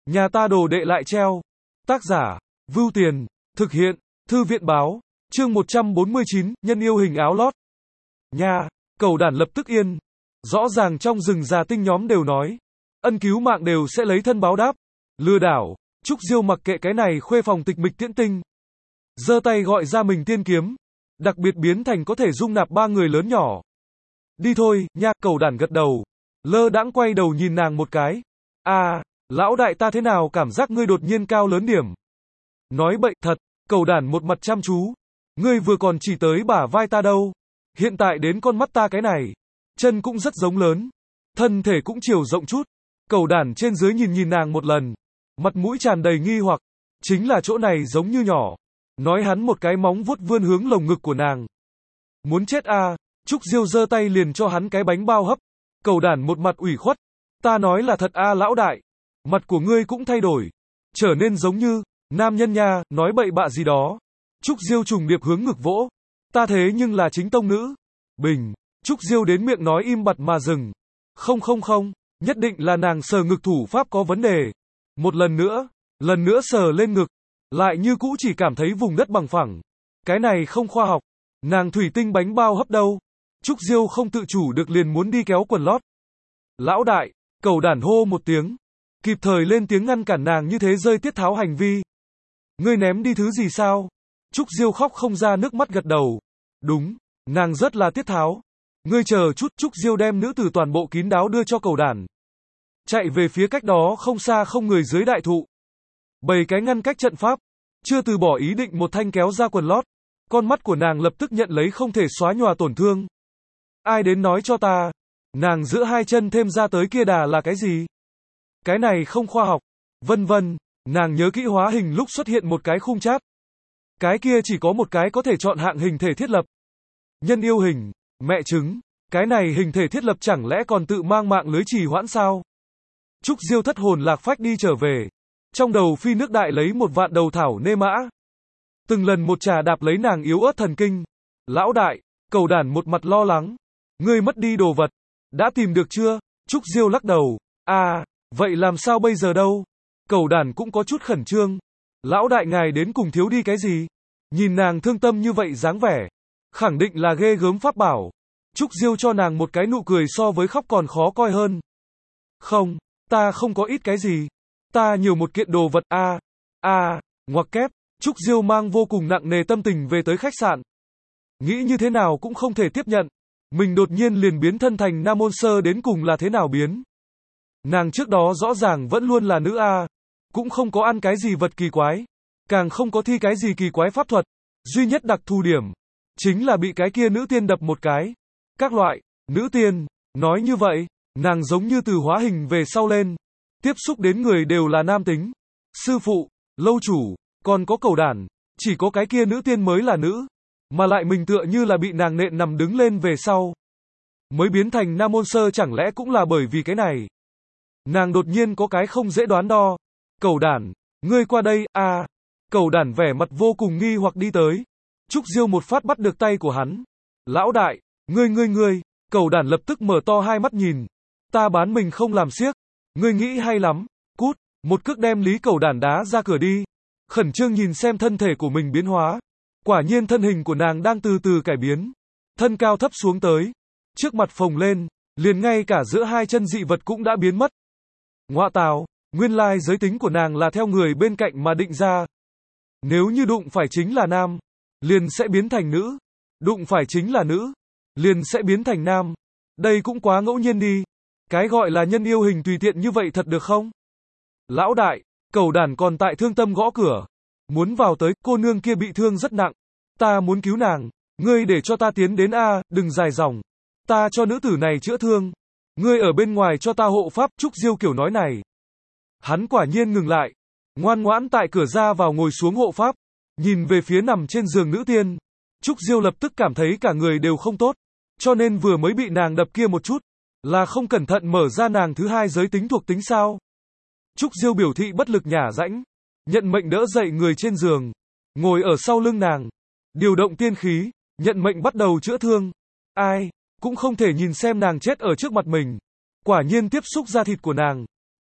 Nhà ta đồ đệ lại treo. Tác giả, Vưu Tiền, thực hiện, Thư viện báo, chương 149, nhân yêu hình áo lót. Nha, Cẩu Đản lập tức yên. Rõ ràng trong rừng già tinh nhóm đều nói, ân cứu mạng đều sẽ lấy thân báo đáp. Lừa đảo, Trúc Diêu mặc kệ cái này khuê phòng tịch mịch tiễn tinh. Giơ tay gọi ra mình tiên kiếm, đặc biệt biến thành có thể dung nạp 3 người lớn nhỏ. Đi thôi, nha, Cẩu Đản gật đầu. Lơ đãng quay đầu nhìn nàng một cái. Lão đại ta thế nào cảm giác ngươi đột nhiên cao lớn điểm. Nói bậy thật, Cẩu Đản một mặt chăm chú. Ngươi vừa còn chỉ tới bả vai ta đâu. Hiện tại đến con mắt ta cái này. Chân cũng rất giống lớn. Thân thể cũng chiều rộng chút. Cẩu Đản trên dưới nhìn nàng một lần. Mặt mũi tràn đầy nghi hoặc. Chính là chỗ này giống như nhỏ. Nói hắn một cái móng vuốt vươn hướng lồng ngực của nàng. Muốn chết à, Trúc Diêu giơ tay liền cho hắn cái bánh bao hấp. Cẩu Đản một mặt ủy khuất. Ta nói là thật à lão đại. Mặt của ngươi cũng thay đổi. Trở nên giống như, nam nhân nha, nói bậy bạ gì đó. Trúc Diêu trùng điệp hướng ngực vỗ. Ta thế nhưng là chính tông nữ. Bình, Trúc Diêu đến miệng nói im bặt mà dừng. Không, nhất định là nàng sờ ngực thủ pháp có vấn đề. Một lần nữa sờ lên ngực. Lại như cũ chỉ cảm thấy vùng đất bằng phẳng. Cái này không khoa học. Nàng thủy tinh bánh bao hấp đâu. Trúc Diêu không tự chủ được liền muốn đi kéo quần lót. Lão đại, Cẩu Đản hô một tiếng. Kịp thời lên tiếng ngăn cản nàng như thế rơi tiết tháo hành vi. Ngươi ném đi thứ gì sao? Trúc Diêu khóc không ra nước mắt gật đầu. Đúng, nàng rất là tiết tháo. Ngươi chờ chút, Trúc Diêu đem nữ tử toàn bộ kín đáo đưa cho Cẩu Đản. Chạy về phía cách đó không xa không người dưới đại thụ. Bày cái ngăn cách trận pháp. Chưa từ bỏ ý định một thanh kéo ra quần lót. Con mắt của nàng lập tức nhận lấy không thể xóa nhòa tổn thương. Ai đến nói cho ta. Nàng giữa hai chân thêm ra tới kia đà là cái gì? Cái này không khoa học. Vân vân, nàng nhớ kỹ hóa hình lúc xuất hiện một cái khung chát. Cái kia chỉ có một cái có thể chọn hạng hình thể thiết lập. Nhân yêu hình, mẹ chứng, cái này hình thể thiết lập chẳng lẽ còn tự mang mạng lưới trì hoãn sao? Trúc Diêu thất hồn lạc phách đi trở về. Trong đầu phi nước đại lấy một vạn đầu thảo nê mã. Từng lần một trà đạp lấy nàng yếu ớt thần kinh. Lão đại, Cẩu Đản một mặt lo lắng. Ngươi mất đi đồ vật. Đã tìm được chưa? Trúc Diêu lắc đầu. Vậy làm sao bây giờ đâu? Cẩu Đản cũng có chút khẩn trương. Lão đại ngài đến cùng thiếu đi cái gì? Nhìn nàng thương tâm như vậy dáng vẻ. Khẳng định là ghê gớm pháp bảo. Trúc Diêu cho nàng một cái nụ cười so với khóc còn khó coi hơn. Không, ta không có ít cái gì. Ta nhiều một kiện đồ vật ngoặc kép. Trúc Diêu mang vô cùng nặng nề tâm tình về tới khách sạn. Nghĩ như thế nào cũng không thể tiếp nhận. Mình đột nhiên liền biến thân thành nam môn sơ đến cùng là thế nào biến. Nàng trước đó rõ ràng vẫn luôn là nữ cũng không có ăn cái gì vật kỳ quái, càng không có thi cái gì kỳ quái pháp thuật, duy nhất đặc thù điểm chính là bị cái kia nữ tiên đập một cái. Các loại, nữ tiên, nói như vậy, nàng giống như từ hóa hình về sau lên, tiếp xúc đến người đều là nam tính. Sư phụ, lâu chủ, còn có Cẩu Đản, chỉ có cái kia nữ tiên mới là nữ, mà lại mình tựa như là bị nàng nện nằm đứng lên về sau mới biến thành nam môn sơ, chẳng lẽ cũng là bởi vì cái này. Nàng đột nhiên có cái không dễ đoán đo. Cẩu Đản, ngươi qua đây, Cẩu Đản vẻ mặt vô cùng nghi hoặc đi tới. Trúc Diêu một phát bắt được tay của hắn. Lão đại, ngươi. Cẩu Đản lập tức mở to hai mắt nhìn. Ta bán mình không làm xiếc. Ngươi nghĩ hay lắm. Cút, một cước đem Lý Cẩu Đản đá ra cửa đi. Khẩn trương nhìn xem thân thể của mình biến hóa. Quả nhiên thân hình của nàng đang từ từ cải biến. Thân cao thấp xuống tới. Trước mặt phồng lên, liền ngay cả giữa hai chân dị vật cũng đã biến mất. Ngoạ tào, nguyên lai giới tính của nàng là theo người bên cạnh mà định ra. Nếu như đụng phải chính là nam, liền sẽ biến thành nữ. Đụng phải chính là nữ, liền sẽ biến thành nam. Đây cũng quá ngẫu nhiên đi. Cái gọi là nhân yêu hình tùy tiện như vậy thật được không? Lão đại, Cẩu Đản còn tại thương tâm gõ cửa. Muốn vào tới, cô nương kia bị thương rất nặng. Ta muốn cứu nàng. Ngươi để cho ta tiến đến đừng dài dòng. Ta cho nữ tử này chữa thương. Ngươi ở bên ngoài cho ta hộ pháp. Trúc Diêu kiểu nói này. Hắn quả nhiên ngừng lại. Ngoan ngoãn tại cửa ra vào ngồi xuống hộ pháp. Nhìn về phía nằm trên giường nữ tiên. Trúc Diêu lập tức cảm thấy cả người đều không tốt. Cho nên vừa mới bị nàng đập kia một chút. Là không cẩn thận mở ra nàng thứ hai giới tính thuộc tính sao. Trúc Diêu biểu thị bất lực nhả rãnh. Nhận mệnh đỡ dậy người trên giường. Ngồi ở sau lưng nàng. Điều động tiên khí. Nhận mệnh bắt đầu chữa thương. Ai cũng không thể nhìn xem nàng chết ở trước mặt mình. Quả nhiên tiếp xúc da thịt của nàng.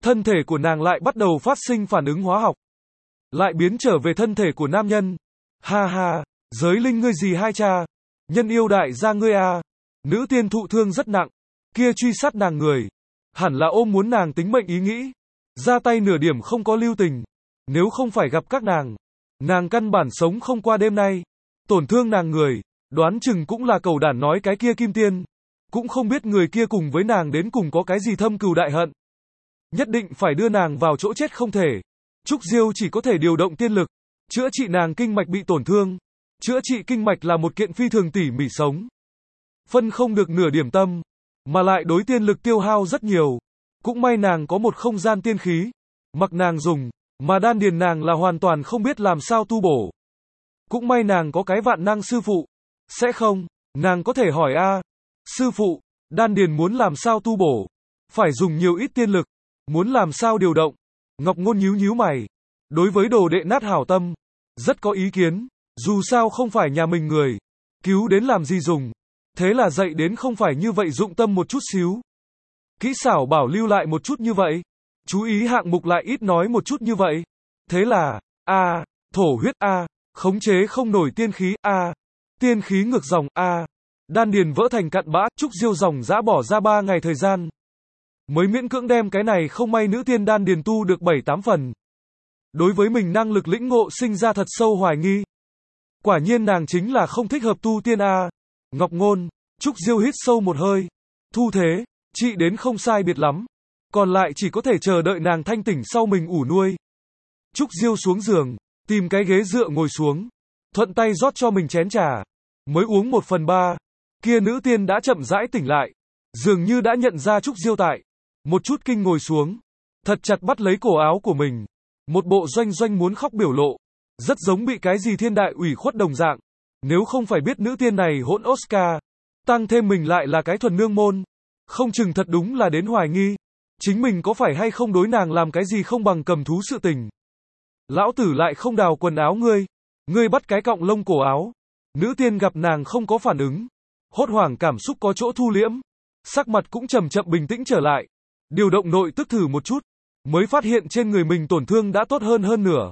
thân thể của nàng lại bắt đầu phát sinh phản ứng hóa học. Lại biến trở về thân thể của nam nhân. Ha ha, giới linh ngươi gì hai cha? Nhân yêu đại gia ngươi à? Nữ tiên thụ thương rất nặng. Kia truy sát nàng người. Hẳn là ôm muốn nàng tính mệnh ý nghĩ. Ra tay nửa điểm không có lưu tình. Nếu không phải gặp các nàng căn bản sống không qua đêm nay. Tổn thương nàng người, đoán chừng cũng là cẩu đản nói cái kia kim tiên. Cũng không biết người kia cùng với nàng đến cùng có cái gì thâm cừu đại hận. Nhất định phải đưa nàng vào chỗ chết không thể. Trúc Diêu chỉ có thể điều động tiên lực, chữa trị nàng kinh mạch bị tổn thương. Chữa trị kinh mạch là một kiện phi thường tỉ mỉ sống. Phân không được nửa điểm tâm, mà lại đối tiên lực tiêu hao rất nhiều. Cũng may nàng có một không gian tiên khí, mặc nàng dùng, mà đan điền nàng là hoàn toàn không biết làm sao tu bổ. Cũng may nàng có cái vạn năng sư phụ. Sẽ không, nàng có thể hỏi a, sư phụ, đan điền muốn làm sao tu bổ? Phải dùng nhiều ít tiên lực, muốn làm sao điều động? Ngọc Ngôn nhíu nhíu mày. Đối với đồ đệ nát hảo tâm, rất có ý kiến. Dù sao không phải nhà mình người, cứu đến làm gì dùng. Thế là dạy đến không phải như vậy dụng tâm một chút xíu. Kỹ xảo bảo lưu lại một chút như vậy. Chú ý hạng mục lại ít nói một chút như vậy. Thế là, a, thổ huyết a, khống chế không nổi tiên khí a, tiên khí ngược dòng a, đan điền vỡ thành cặn bã. Trúc Diêu dòng dã bỏ ra 3 ngày thời gian, mới miễn cưỡng đem cái này không may nữ tiên đan điền tu được 7-8 phần. Đối với mình năng lực lĩnh ngộ sinh ra thật sâu hoài nghi. Quả nhiên nàng chính là không thích hợp tu tiên a. Ngọc Ngôn, Trúc Diêu hít sâu một hơi. Thu thế, trị đến không sai biệt lắm. Còn lại chỉ có thể chờ đợi nàng thanh tỉnh sau mình ủ nuôi. Trúc Diêu xuống giường, tìm cái ghế dựa ngồi xuống. Thuận tay rót cho mình chén trà. Mới uống 1/3. Kia nữ tiên đã chậm rãi tỉnh lại. Dường như đã nhận ra Trúc Diêu tại. Một chút kinh ngồi xuống. Thật chặt bắt lấy cổ áo của mình. Một bộ doanh doanh muốn khóc biểu lộ. Rất giống bị cái gì thiên đại ủy khuất đồng dạng. Nếu không phải biết nữ tiên này hỗn Oscar. Tăng thêm mình lại là cái thuần nương môn. Không chừng thật đúng là đến hoài nghi. Chính mình có phải hay không đối nàng làm cái gì không bằng cầm thú sự tình. Lão tử lại không đào quần áo ngươi. Ngươi bắt cái cọng lông cổ áo. Nữ tiên gặp nàng không có phản ứng. Hốt hoảng cảm xúc có chỗ thu liễm. Sắc mặt cũng chậm chậm bình tĩnh trở lại. Điều động nội tức thử một chút. Mới phát hiện trên người mình tổn thương đã tốt hơn nửa.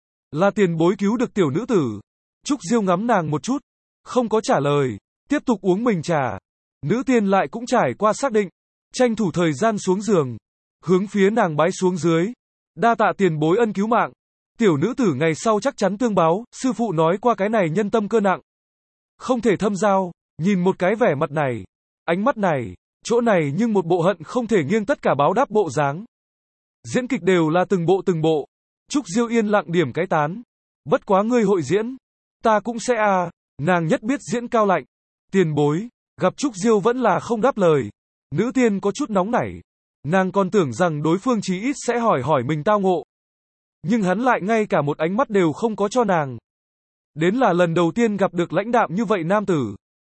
Là tiền bối cứu được tiểu nữ tử. Trúc Diêu ngắm nàng một chút. Không có trả lời. Tiếp tục uống mình trà. Nữ tiên lại cũng trải qua xác định. Tranh thủ thời gian xuống giường. Hướng phía nàng bái xuống dưới. Đa tạ tiền bối ân cứu mạng. Tiểu nữ tử ngày sau chắc chắn tương báo. Sư phụ nói qua cái này nhân tâm cơ nặng. Không thể thâm giao. Nhìn một cái vẻ mặt này. Ánh mắt này. Chỗ này nhưng một bộ hận không thể nghiêng tất cả báo đáp bộ dáng. Diễn kịch đều là từng bộ. Trúc Diêu yên lặng điểm cái tán. Bất quá ngươi hội diễn. Ta cũng sẽ à. Nàng nhất biết diễn cao lạnh. Tiền bối. Gặp Trúc Diêu vẫn là không đáp lời. Nữ tiên có chút nóng nảy. Nàng còn tưởng rằng đối phương chí ít sẽ hỏi mình tao ngộ. Nhưng hắn lại ngay cả một ánh mắt đều không có cho nàng. Đến là lần đầu tiên gặp được lãnh đạm như vậy nam tử.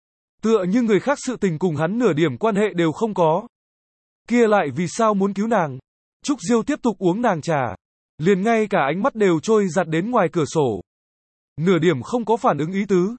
Tựa như người khác sự tình cùng hắn nửa điểm quan hệ đều không có. Kia lại vì sao muốn cứu nàng? Trúc Diêu tiếp tục uống nàng trà. Liền ngay cả ánh mắt đều trôi giặt đến ngoài cửa sổ. Nửa điểm không có phản ứng ý tứ.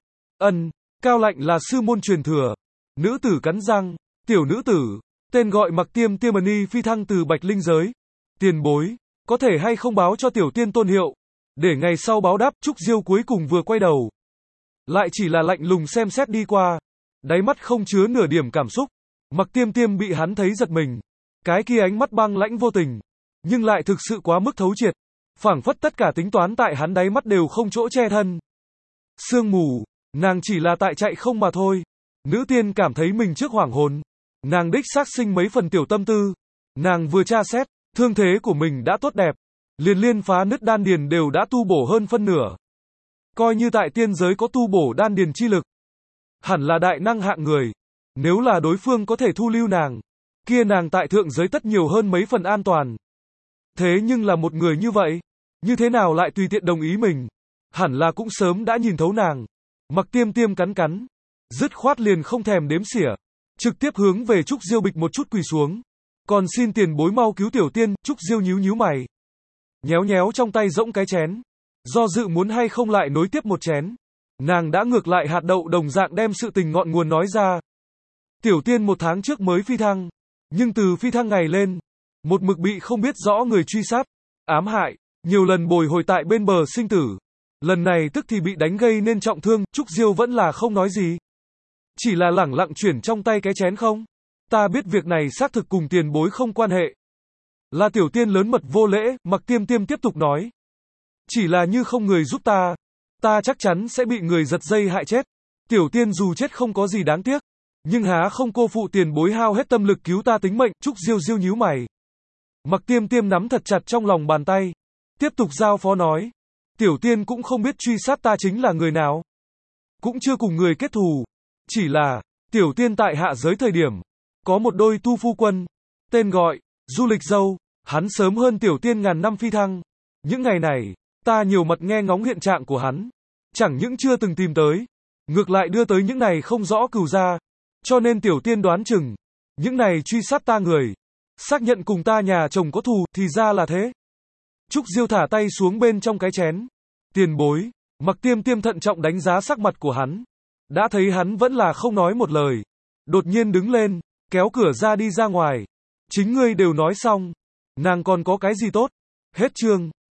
Cao lạnh là sư môn truyền thừa. Nữ tử cắn răng. Tiểu nữ tử. Tên gọi Mặc Tiêm Tiêm phi thăng từ Bạch Linh giới. Tiền bối. Có thể hay không báo cho tiểu tiên tôn hiệu. Để ngày sau báo đáp. Trúc Diêu cuối cùng vừa quay đầu. Lại chỉ là lạnh lùng xem xét đi qua. Đáy mắt không chứa nửa điểm cảm xúc. Mặc Tiêm Tiêm bị hắn thấy giật mình. Cái kia ánh mắt băng lãnh vô tình. Nhưng lại thực sự quá mức thấu triệt. Phảng phất tất cả tính toán tại hắn đáy mắt đều không chỗ che thân. Sương mù. Nàng chỉ là tại chạy không mà thôi. Nữ tiên cảm thấy mình trước hoảng hồn. Nàng đích xác sinh mấy phần tiểu tâm tư. Nàng vừa tra xét. Thương thế của mình đã tốt đẹp. Liên phá nứt đan điền đều đã tu bổ hơn phân nửa. Coi như tại tiên giới có tu bổ đan điền chi lực. Hẳn là đại năng hạng người. Nếu là đối phương có thể thu lưu nàng. Kia nàng tại thượng giới tất nhiều hơn mấy phần an toàn. Thế nhưng là một người như vậy. Như thế nào lại tùy tiện đồng ý mình. Hẳn là cũng sớm đã nhìn thấu nàng. Mặc Tiêm Tiêm cắn. Dứt khoát liền không thèm đếm xỉa. Trực tiếp hướng về Trúc Diêu bịch một chút quỳ xuống. Còn xin tiền bối mau cứu tiểu tiên. Trúc Diêu nhíu mày. Nhéo trong tay rỗng cái chén. Do dự muốn hay không lại nối tiếp một chén. Nàng đã ngược lại hạt đậu đồng dạng đem sự tình ngọn nguồn nói ra. Tiểu tiên 1 tháng trước mới phi thăng. Nhưng từ phi thăng ngày lên. một mực bị không biết rõ người truy sát, ám hại, nhiều lần bồi hồi tại bên bờ sinh tử. Lần này tức thì bị đánh gây nên trọng thương, Trúc Diêu vẫn là không nói gì. Chỉ là lẳng lặng chuyển trong tay cái chén không. Ta biết việc này xác thực cùng tiền bối không quan hệ. Là tiểu tiên lớn mật vô lễ, Mặc Tiêm Tiêm tiếp tục nói. Chỉ là như không người giúp ta, ta chắc chắn sẽ bị người giật dây hại chết. Tiểu tiên dù chết không có gì đáng tiếc, nhưng há không cô phụ tiền bối hao hết tâm lực cứu ta tính mệnh. Trúc Diêu Diêu nhíu mày. Mặc Tiêm Tiêm nắm thật chặt trong lòng bàn tay, tiếp tục giao phó nói. Tiểu tiên cũng không biết truy sát ta chính là người nào, cũng chưa cùng người kết thù. Chỉ là, tiểu tiên tại hạ giới thời điểm, có một đôi tu phu quân, tên gọi, Du Lịch Dâu, hắn sớm hơn tiểu tiên ngàn năm phi thăng. Những ngày này, ta nhiều mặt nghe ngóng hiện trạng của hắn, chẳng những chưa từng tìm tới, ngược lại đưa tới những này không rõ cừu gia, cho nên tiểu tiên đoán chừng, những này truy sát ta người, xác nhận cùng ta nhà chồng có thù, thì ra là thế. Trúc Diêu thả tay xuống bên trong cái chén. Tiền bối, Mặc Tiêm Tiêm thận trọng đánh giá sắc mặt của hắn, đã thấy hắn vẫn là không nói một lời, đột nhiên đứng lên, kéo cửa ra đi ra ngoài. Chính ngươi đều nói xong, nàng còn có cái gì tốt? Hết chương.